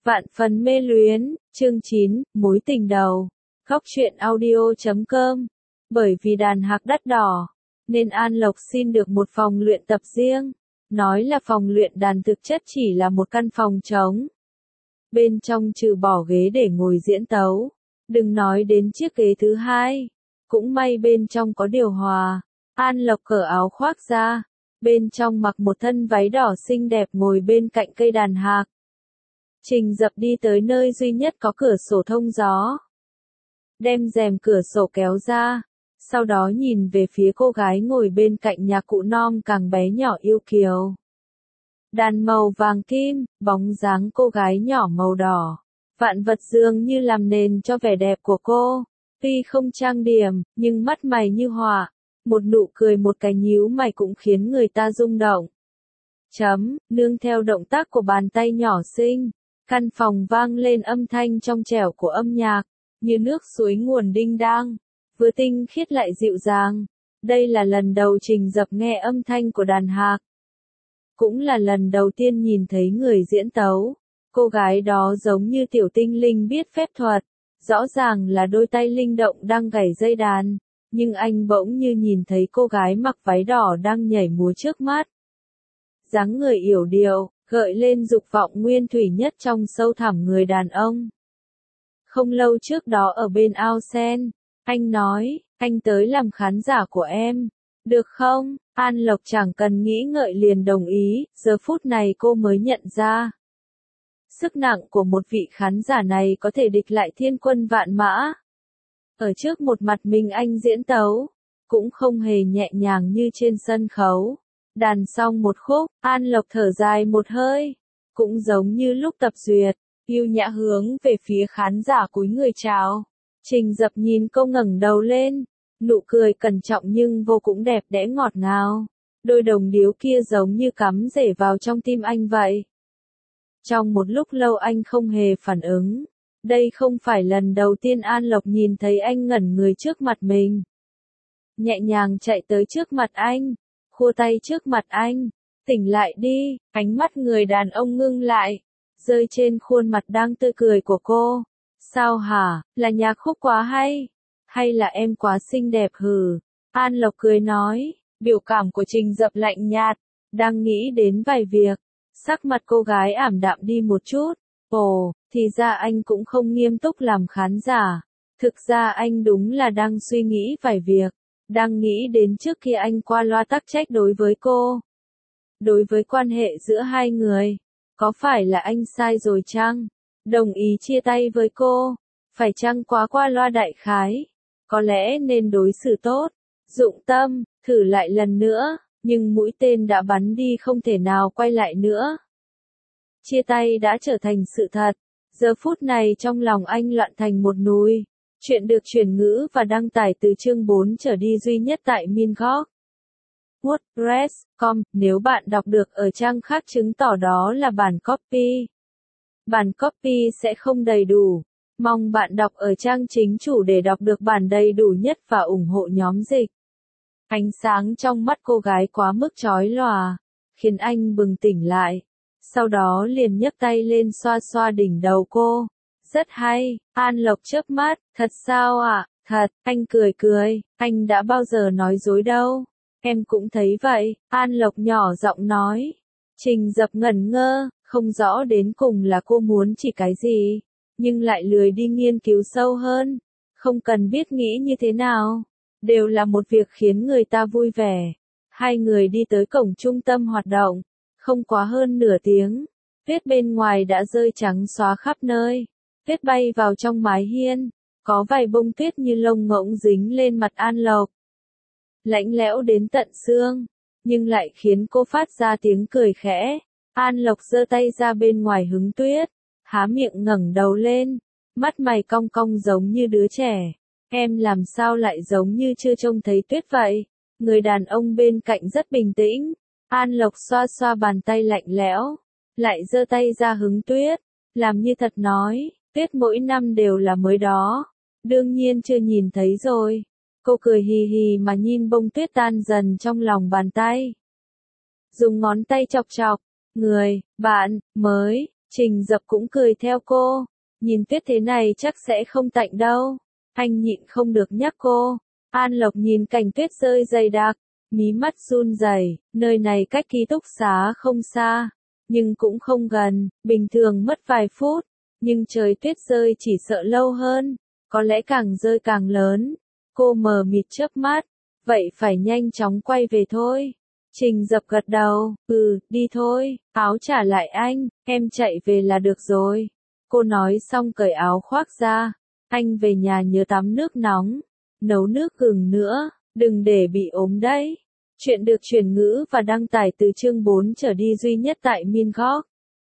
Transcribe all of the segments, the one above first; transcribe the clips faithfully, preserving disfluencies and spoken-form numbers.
Vạn phần mê luyến, chương chín, mối tình đầu. Góc truyện audio chấm com. Bởi vì đàn hạc đắt đỏ, nên An Lộc xin được một phòng luyện tập riêng. Nói là phòng luyện đàn thực chất chỉ là một căn phòng trống. Bên trong trừ bỏ ghế để ngồi diễn tấu. Đừng nói đến chiếc ghế thứ hai. Cũng may bên trong có điều hòa. An Lộc cởi áo khoác ra. Bên trong mặc một thân váy đỏ xinh đẹp ngồi bên cạnh cây đàn hạc. Trình Dập đi tới nơi duy nhất có cửa sổ thông gió. Đem rèm cửa sổ kéo ra. Sau đó nhìn về phía cô gái ngồi bên cạnh nhà cụ non càng bé nhỏ yêu kiều. Đàn màu vàng kim, bóng dáng cô gái nhỏ màu đỏ. Vạn vật dường như làm nền cho vẻ đẹp của cô. Tuy không trang điểm, nhưng mắt mày như họa. Một nụ cười một cái nhíu mày cũng khiến người ta rung động. Chấm, nương theo động tác của bàn tay nhỏ xinh. Căn phòng vang lên âm thanh trong trẻo của âm nhạc, như nước suối nguồn đinh đang, vừa tinh khiết lại dịu dàng. Đây là lần đầu Trình Dập nghe âm thanh của đàn hạc. Cũng là lần đầu tiên nhìn thấy người diễn tấu. Cô gái đó giống như tiểu tinh linh biết phép thuật, rõ ràng là đôi tay linh động đang gảy dây đàn, nhưng anh bỗng như nhìn thấy cô gái mặc váy đỏ đang nhảy múa trước mắt. Dáng người yểu điệu, gợi lên dục vọng nguyên thủy nhất trong sâu thẳm người đàn ông. Không lâu trước đó ở bên ao sen, anh nói, anh tới làm khán giả của em, được không? An Lộc chẳng cần nghĩ ngợi liền đồng ý, giờ phút này cô mới nhận ra. Sức nặng của một vị khán giả này có thể địch lại thiên quân vạn mã. Ở trước một mặt mình anh diễn tấu, cũng không hề nhẹ nhàng như trên sân khấu. Đàn xong một khúc, An Lộc thở dài một hơi, cũng giống như lúc tập duyệt, yêu nhã hướng về phía khán giả cúi người chào. Trình Dập nhìn cô ngẩng đầu lên, nụ cười cẩn trọng nhưng vô cùng đẹp đẽ ngọt ngào. Đôi đồng điếu kia giống như cắm rễ vào trong tim anh vậy. Trong một lúc lâu anh không hề phản ứng. Đây không phải lần đầu tiên An Lộc nhìn thấy anh ngẩn người trước mặt mình. Nhẹ nhàng chạy tới trước mặt anh. Khua tay trước mặt anh, tỉnh lại đi, ánh mắt người đàn ông ngưng lại, rơi trên khuôn mặt đang tươi cười của cô. Sao hả, là nhạc khúc quá hay, hay là em quá xinh đẹp hừ? An Lộc cười nói, biểu cảm của Trình Dập lạnh nhạt, đang nghĩ đến vài việc, sắc mặt cô gái ảm đạm đi một chút. Ồ, thì ra anh cũng không nghiêm túc làm khán giả, thực ra anh đúng là đang suy nghĩ vài việc. Đang nghĩ đến trước khi anh qua loa tắc trách đối với cô. Đối với quan hệ giữa hai người. Có phải là anh sai rồi chăng? Đồng ý chia tay với cô. Phải chăng quá qua loa đại khái? Có lẽ nên đối xử tốt. Dụng tâm, thử lại lần nữa. Nhưng mũi tên đã bắn đi không thể nào quay lại nữa. Chia tay đã trở thành sự thật. Giờ phút này trong lòng anh loạn thành một núi. Chuyện được chuyển ngữ và đăng tải từ chương bốn trở đi duy nhất tại Minhok. WordPress chấm com. Nếu bạn đọc được ở trang khác chứng tỏ đó là bản copy. Bản copy sẽ không đầy đủ. Mong bạn đọc ở trang chính chủ để đọc được bản đầy đủ nhất và ủng hộ nhóm dịch. Ánh sáng trong mắt cô gái quá mức chói lòa, khiến anh bừng tỉnh lại. Sau đó liền nhấc tay lên xoa xoa đỉnh đầu cô. Rất hay, An Lộc chớp mắt, thật sao ạ, à? Thật, anh cười cười, anh đã bao giờ nói dối đâu. Em cũng thấy vậy, An Lộc nhỏ giọng nói. Trình Dập ngẩn ngơ, không rõ đến cùng là cô muốn chỉ cái gì, nhưng lại lười đi nghiên cứu sâu hơn. Không cần biết nghĩ như thế nào, đều là một việc khiến người ta vui vẻ. Hai người đi tới cổng trung tâm hoạt động, không quá hơn nửa tiếng, tuyết bên ngoài đã rơi trắng xóa khắp nơi. Tuyết bay vào trong mái hiên, có vài bông tuyết như lông ngỗng dính lên mặt An Lộc. Lạnh lẽo đến tận xương, nhưng lại khiến cô phát ra tiếng cười khẽ. An Lộc giơ tay ra bên ngoài hứng tuyết, há miệng ngẩng đầu lên, mắt mày cong cong giống như đứa trẻ. Em làm sao lại giống như chưa trông thấy tuyết vậy? Người đàn ông bên cạnh rất bình tĩnh. An Lộc xoa xoa bàn tay lạnh lẽo, lại giơ tay ra hứng tuyết, làm như thật nói. Tuyết mỗi năm đều là mới đó. Đương nhiên chưa nhìn thấy rồi. Cô cười hì hì mà nhìn bông tuyết tan dần trong lòng bàn tay. Dùng ngón tay chọc chọc. Người, bạn, mới, Trình Dập cũng cười theo cô. Nhìn tuyết thế này chắc sẽ không tạnh đâu. Anh nhịn không được nhắc cô. An Lộc nhìn cảnh tuyết rơi dày đặc, mí mắt run rẩy, nơi này cách ký túc xá không xa, nhưng cũng không gần, bình thường mất vài phút, nhưng trời tuyết rơi chỉ sợ lâu hơn, có lẽ càng rơi càng lớn. Cô mờ mịt chớp mắt, vậy phải nhanh chóng quay về thôi. Trình Dập gật đầu, ừ, đi thôi, áo trả lại anh, em chạy về là được rồi. Cô nói xong cởi áo khoác ra, anh về nhà nhớ tắm nước nóng, nấu nước gừng nữa, đừng để bị ốm đấy. Chuyện được chuyển ngữ và đăng tải từ chương bốn trở đi duy nhất tại Minhok.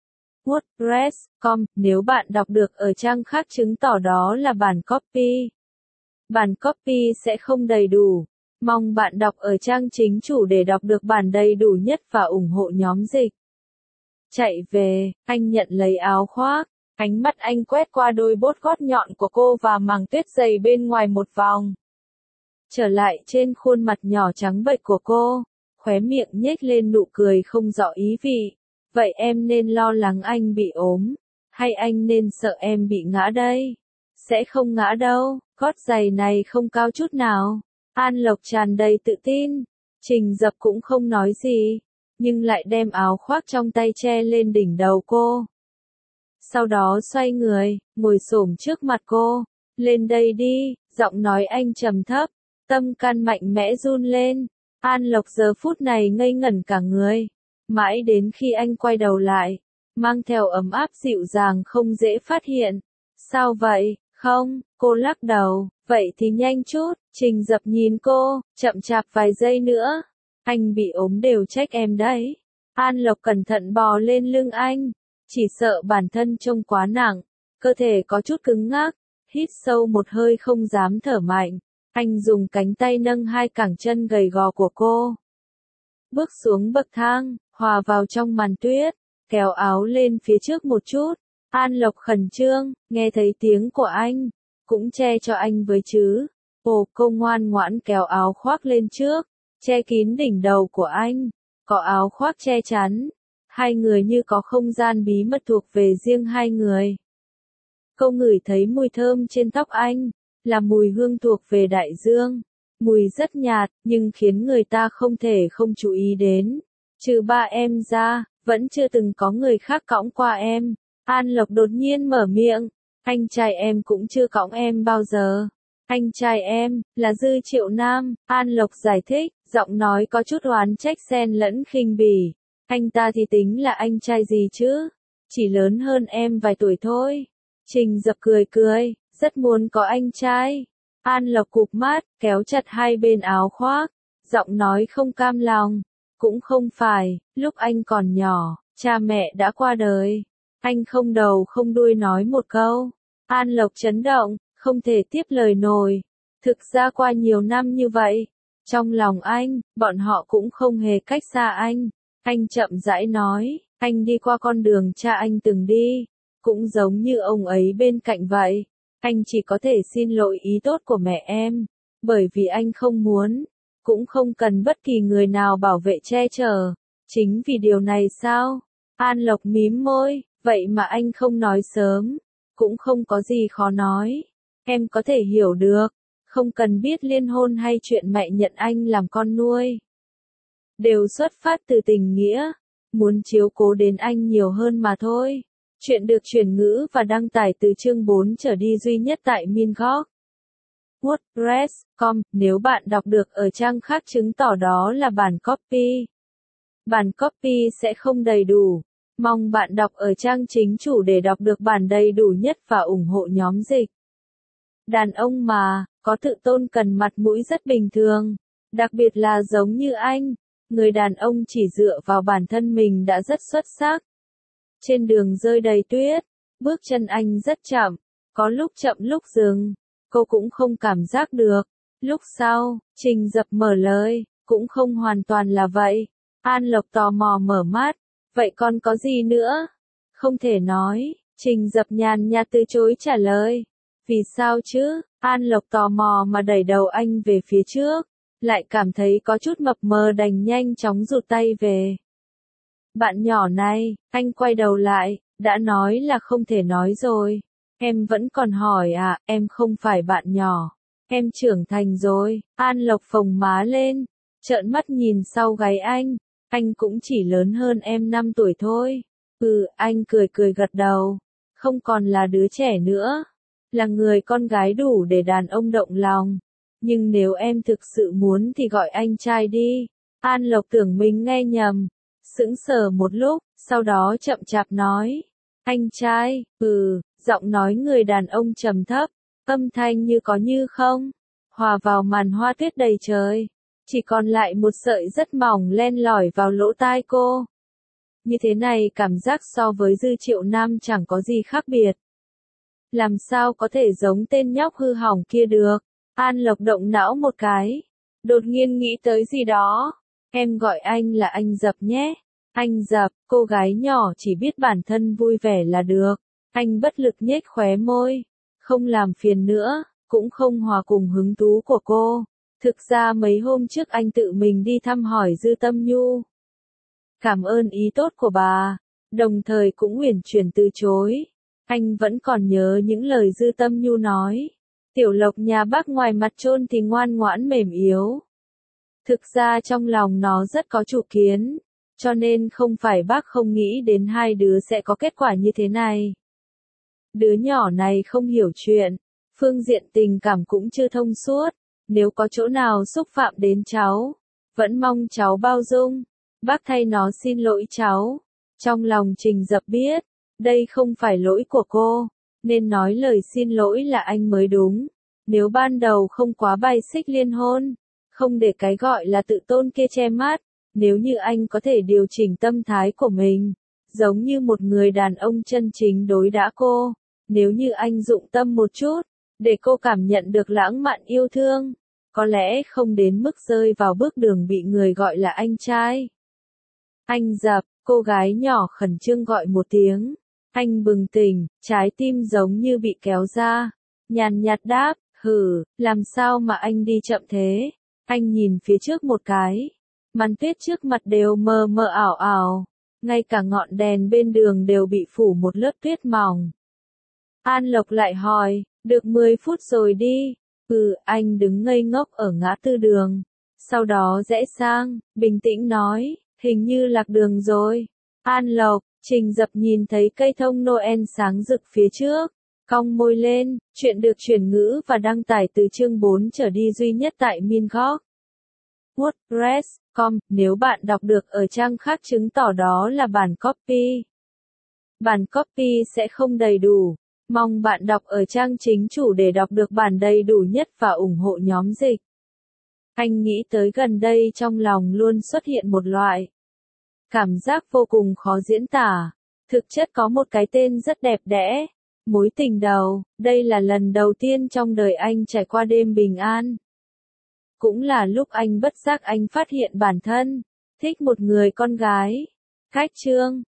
WordPress chấm com, nếu bạn đọc được ở trang khác chứng tỏ đó là bản copy. Bản copy sẽ không đầy đủ. Mong bạn đọc ở trang chính chủ để đọc được bản đầy đủ nhất và ủng hộ nhóm dịch. Chạy về, anh nhận lấy áo khoác. Ánh mắt anh quét qua đôi bốt gót nhọn của cô và màng tuyết dày bên ngoài một vòng. Trở lại trên khuôn mặt nhỏ trắng bệch của cô, khóe miệng nhếch lên nụ cười không rõ ý vị. Vậy em nên lo lắng anh bị ốm, hay anh nên sợ em bị ngã đây? Sẽ không ngã đâu, gót giày này không cao chút nào. An Lộc tràn đầy tự tin. Trình Dập cũng không nói gì, nhưng lại đem áo khoác trong tay che lên đỉnh đầu cô. Sau đó xoay người, ngồi xổm trước mặt cô. Lên đây đi, giọng nói anh trầm thấp, tâm can mạnh mẽ run lên. An Lộc giờ phút này ngây ngẩn cả người. Mãi đến khi anh quay đầu lại, mang theo ấm áp dịu dàng không dễ phát hiện. Sao vậy? Không, cô lắc đầu. Vậy thì nhanh chút. Trình Dập nhìn cô, chậm chạp vài giây nữa. Anh bị ốm đều trách em đấy. An Lộc cẩn thận bò lên lưng anh. Chỉ sợ bản thân trông quá nặng, cơ thể có chút cứng ngắc, hít sâu một hơi không dám thở mạnh. Anh dùng cánh tay nâng hai cẳng chân gầy gò của cô. Bước xuống bậc thang, hòa vào trong màn tuyết, kéo áo lên phía trước một chút. An Lộc khẩn trương, nghe thấy tiếng của anh, cũng che cho anh với chứ. Ồ, cô ngoan ngoãn kéo áo khoác lên trước, che kín đỉnh đầu của anh, có áo khoác che chắn. Hai người như có không gian bí mật thuộc về riêng hai người. Cô ngửi thấy mùi thơm trên tóc anh, là mùi hương thuộc về đại dương. Mùi rất nhạt, nhưng khiến người ta không thể không chú ý đến. Trừ ba em ra, vẫn chưa từng có người khác cõng qua em. An Lộc đột nhiên mở miệng. Anh trai em cũng chưa cõng em bao giờ. Anh trai em, là Dư Triệu Nam. An Lộc giải thích, giọng nói có chút oán trách xen lẫn khinh bỉ. Anh ta thì tính là anh trai gì chứ? Chỉ lớn hơn em vài tuổi thôi. Trình Dập cười cười, rất muốn có anh trai. An Lộc cụp mắt, kéo chặt hai bên áo khoác, giọng nói không cam lòng. Cũng không phải, lúc anh còn nhỏ, cha mẹ đã qua đời. Anh không đầu không đuôi nói một câu. An Lộc chấn động, không thể tiếp lời nổi. Thực ra qua nhiều năm như vậy, trong lòng anh, bọn họ cũng không hề cách xa anh. Anh chậm rãi nói, anh đi qua con đường cha anh từng đi, cũng giống như ông ấy bên cạnh vậy. Anh chỉ có thể xin lỗi ý tốt của mẹ em, bởi vì anh không muốn, cũng không cần bất kỳ người nào bảo vệ che chở. Chính vì điều này sao? An Lộc mím môi, vậy mà anh không nói sớm, cũng không có gì khó nói. Em có thể hiểu được, không cần biết liên hôn hay chuyện mẹ nhận anh làm con nuôi. Đều xuất phát từ tình nghĩa, muốn chiếu cố đến anh nhiều hơn mà thôi. Chuyện được chuyển ngữ và đăng tải từ chương bốn trở đi duy nhất tại Minhok. WordPress chấm com, nếu bạn đọc được ở trang khác chứng tỏ đó là bản copy. Bản copy sẽ không đầy đủ. Mong bạn đọc ở trang chính chủ để đọc được bản đầy đủ nhất và ủng hộ nhóm dịch. Đàn ông mà, có tự tôn cần mặt mũi rất bình thường. Đặc biệt là giống như anh. Người đàn ông chỉ dựa vào bản thân mình đã rất xuất sắc. Trên đường rơi đầy tuyết, bước chân anh rất chậm, có lúc chậm lúc dừng, cô cũng không cảm giác được. Lúc sau, Trình Dập mở lời, cũng không hoàn toàn là vậy. An Lộc tò mò mở mắt, vậy còn có gì nữa? Không thể nói, Trình Dập nhàn nhạt từ chối trả lời. Vì sao chứ? An Lộc tò mò mà đẩy đầu anh về phía trước. Lại cảm thấy có chút mập mờ đành nhanh chóng rụt tay về. Bạn nhỏ này, anh quay đầu lại, Đã nói là không thể nói rồi. Em vẫn còn hỏi à, em không phải bạn nhỏ. Em trưởng thành rồi. An Lộc phồng má lên, trợn mắt nhìn sau gáy anh. Anh cũng chỉ lớn hơn em năm tuổi thôi. Ừ, anh cười cười gật đầu. Không còn là đứa trẻ nữa. Là người con gái đủ để đàn ông động lòng. Nhưng nếu em thực sự muốn thì gọi anh trai đi. An Lộc tưởng mình nghe nhầm. Sững sờ một lúc, sau đó chậm chạp nói. Anh trai, ừ, giọng nói người đàn ông trầm thấp, âm thanh như có như không, hòa vào màn hoa tuyết đầy trời. Chỉ còn lại một sợi rất mỏng len lỏi vào lỗ tai cô. Như thế này cảm giác so với Dư Triệu Nam chẳng có gì khác biệt. Làm sao có thể giống tên nhóc hư hỏng kia được? An Lộc động não một cái. Đột nhiên nghĩ tới gì đó. Em gọi anh là anh Dập nhé. Anh Dập, cô gái nhỏ chỉ biết bản thân vui vẻ là được. Anh bất lực nhếch khóe môi. Không làm phiền nữa, cũng không hòa cùng hứng thú của cô. Thực ra mấy hôm trước anh tự mình đi thăm hỏi Dư Tâm Nhu. Cảm ơn ý tốt của bà, đồng thời cũng uyển chuyển từ chối. Anh vẫn còn nhớ những lời Dư Tâm Nhu nói. Tiểu Lộc nhà bác ngoài mặt trôn thì ngoan ngoãn mềm yếu. Thực ra trong lòng nó rất có chủ kiến, cho nên không phải bác không nghĩ đến hai đứa sẽ có kết quả như thế này. Đứa nhỏ này không hiểu chuyện, phương diện tình cảm cũng chưa thông suốt, nếu có chỗ nào xúc phạm đến cháu, vẫn mong cháu bao dung. Bác thay nó xin lỗi cháu. Trong lòng Trình Dập biết, đây không phải lỗi của cô, nên nói lời xin lỗi là anh mới đúng. Nếu ban đầu không quá bài xích liên hôn, không để cái gọi là tự tôn kia che mắt, nếu như anh có thể điều chỉnh tâm thái của mình, giống như một người đàn ông chân chính đối đãi cô, nếu như anh dụng tâm một chút, để cô cảm nhận được lãng mạn yêu thương, có lẽ không đến mức rơi vào bước đường bị người gọi là anh trai. Anh Dập, cô gái nhỏ khẩn trương gọi một tiếng. Anh bừng tỉnh, trái tim giống như bị kéo ra. Nhàn nhạt đáp, hừ, làm sao mà anh đi chậm thế? Anh nhìn phía trước một cái. Màn tuyết trước mặt đều mờ mờ ảo ảo. Ngay cả ngọn đèn bên đường đều bị phủ một lớp tuyết mỏng. An Lộc lại hỏi, được mười phút rồi đi. Ừ, anh đứng ngây ngốc ở ngã tư đường. Sau đó rẽ sang, bình tĩnh nói, hình như lạc đường rồi. An Lộc, Trình Dập nhìn thấy cây thông Noel sáng rực phía trước, cong môi lên. Chuyện được chuyển ngữ và đăng tải từ chương bốn trở đi duy nhất tại Minhok. WordPress chấm com. Nếu bạn đọc được ở trang khác chứng tỏ đó là bản copy. Bản copy sẽ không đầy đủ. Mong bạn đọc ở trang chính chủ để đọc được bản đầy đủ nhất và ủng hộ nhóm dịch. Anh nghĩ tới gần đây trong lòng luôn xuất hiện một loại cảm giác vô cùng khó diễn tả. Thực chất có một cái tên rất đẹp đẽ. Mối tình đầu. Đây là lần đầu tiên trong đời anh trải qua đêm bình an. Cũng là lúc anh bất giác anh phát hiện bản thân thích một người con gái. Cách chương